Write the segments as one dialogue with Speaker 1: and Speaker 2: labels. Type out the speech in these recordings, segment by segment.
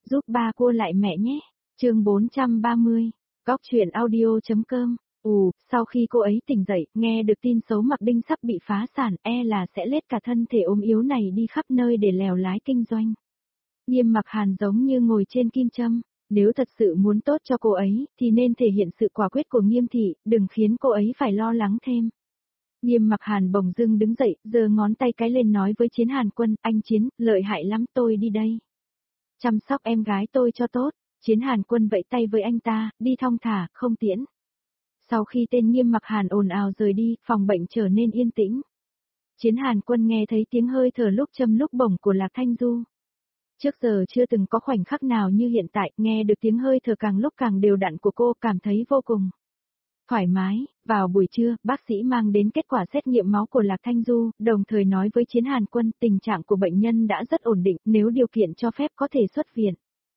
Speaker 1: Giúp ba cua lại mẹ nhé. Chương 430. Góc truyện audio.com. Sau khi cô ấy tỉnh dậy, nghe được tin xấu Mạc Đinh sắp bị phá sản, là sẽ lết cả thân thể ốm yếu này đi khắp nơi để lèo lái kinh doanh. Nghiêm Mặc Hàn giống như ngồi trên kim châm, nếu thật sự muốn tốt cho cô ấy, thì nên thể hiện sự quả quyết của Nghiêm thị, đừng khiến cô ấy phải lo lắng thêm. Nghiêm Mặc Hàn bỗng dưng đứng dậy, giơ ngón tay cái lên nói với Chiến Hàn Quân, anh Chiến, lợi hại lắm, tôi đi đây. Chăm sóc em gái tôi cho tốt. Chiến Hàn Quân vẫy tay với anh ta, đi thong thả, không tiễn. Sau khi tên Nghiêm Mặc Hàn ồn ào rời đi, phòng bệnh trở nên yên tĩnh. Chiến Hàn Quân nghe thấy tiếng hơi thở lúc châm lúc bổng của Lạc Thanh Du. Trước giờ chưa từng có khoảnh khắc nào như hiện tại, nghe được tiếng hơi thở càng lúc càng đều đặn của cô, cảm thấy vô cùng thoải mái. Vào buổi trưa, bác sĩ mang đến kết quả xét nghiệm máu của Lạc Thanh Du, đồng thời nói với Chiến Hàn Quân tình trạng của bệnh nhân đã rất ổn định, nếu điều kiện cho phép có thể xuất viện.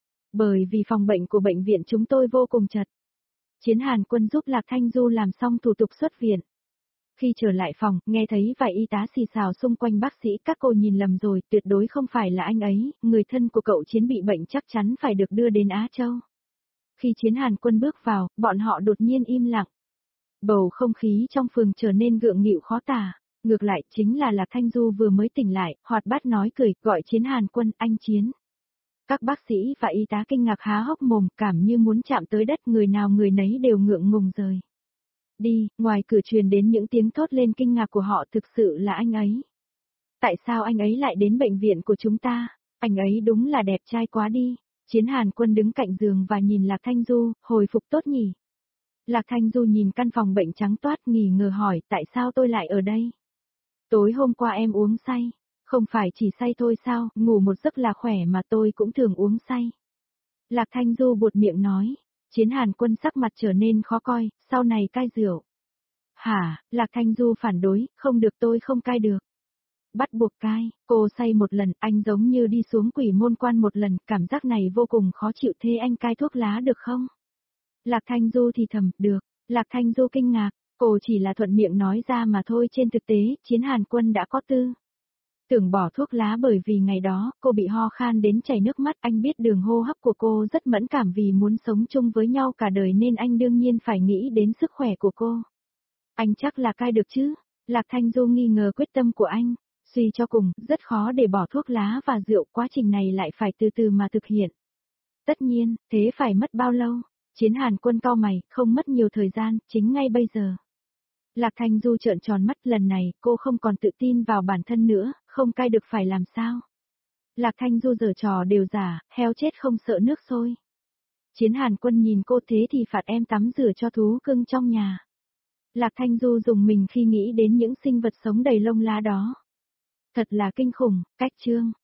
Speaker 1: Bởi vì phòng bệnh của bệnh viện chúng tôi vô cùng chật. Chiến Hàn Quân giúp Lạc Thanh Du làm xong thủ tục xuất viện. Khi trở lại phòng, nghe thấy vài y tá xì xào xung quanh bác sĩ, các cô nhìn lầm rồi, tuyệt đối không phải là anh ấy, người thân của cậu Chiến bị bệnh chắc chắn phải được đưa đến Á Châu. Khi Chiến Hàn Quân bước vào, bọn họ đột nhiên im lặng. Bầu không khí trong phường trở nên gượng nghịu khó tả. Ngược lại, chính là Lạc Thanh Du vừa mới tỉnh lại, hoạt bát nói cười, gọi Chiến Hàn Quân, anh Chiến. Các bác sĩ và y tá kinh ngạc há hốc mồm, cảm như muốn chạm tới đất, người nào người nấy đều ngượng ngùng rời đi. Ngoài cửa truyền đến những tiếng thốt lên kinh ngạc của họ, thực sự là anh ấy. Tại sao anh ấy lại đến bệnh viện của chúng ta? Anh ấy đúng là đẹp trai quá đi. Chiến Hàn Quân đứng cạnh giường và nhìn Lạc Thanh Du, hồi phục tốt nhỉ? Lạc Thanh Du nhìn căn phòng bệnh trắng toát, nghi ngờ hỏi, tại sao tôi lại ở đây? Tối hôm qua em uống say. Không phải chỉ say thôi sao, ngủ một giấc là khỏe mà, tôi cũng thường uống say. Lạc Thanh Du buột miệng nói. Chiến Hàn Quân sắc mặt trở nên khó coi, sau này cai rượu. Hả? Lạc Thanh Du phản đối, không được, tôi không cai được. Bắt buộc cai, cô say một lần, anh giống như đi xuống quỷ môn quan một lần, cảm giác này vô cùng khó chịu, thế anh cai thuốc lá được không? Lạc Thanh Du thì thầm, được. Lạc Thanh Du kinh ngạc, cô chỉ là thuận miệng nói ra mà thôi, trên thực tế, Chiến Hàn Quân đã có tưởng bỏ thuốc lá bởi vì ngày đó, cô bị ho khan đến chảy nước mắt, anh biết đường hô hấp của cô rất mẫn cảm, vì muốn sống chung với nhau cả đời nên anh đương nhiên phải nghĩ đến sức khỏe của cô. Anh chắc là cai được chứ? Lạc Thanh Du nghi ngờ quyết tâm của anh, suy cho cùng, rất khó để bỏ thuốc lá và rượu, quá trình này lại phải từ từ mà thực hiện. Tất nhiên, thế phải mất bao lâu? Chiến Hàn Quân cau mày, không mất nhiều thời gian, chính ngay bây giờ. Lạc Thanh Du trợn tròn mắt, lần này, cô không còn tự tin vào bản thân nữa, không cai được phải làm sao? Lạc Thanh Du giở trò đều giả, heo chết không sợ nước sôi. Chiến Hàn Quân nhìn cô, thế thì phạt em tắm rửa cho thú cưng trong nhà. Lạc Thanh Du dùng mình khi nghĩ đến những sinh vật sống đầy lông lá đó. Thật là kinh khủng, cách chương.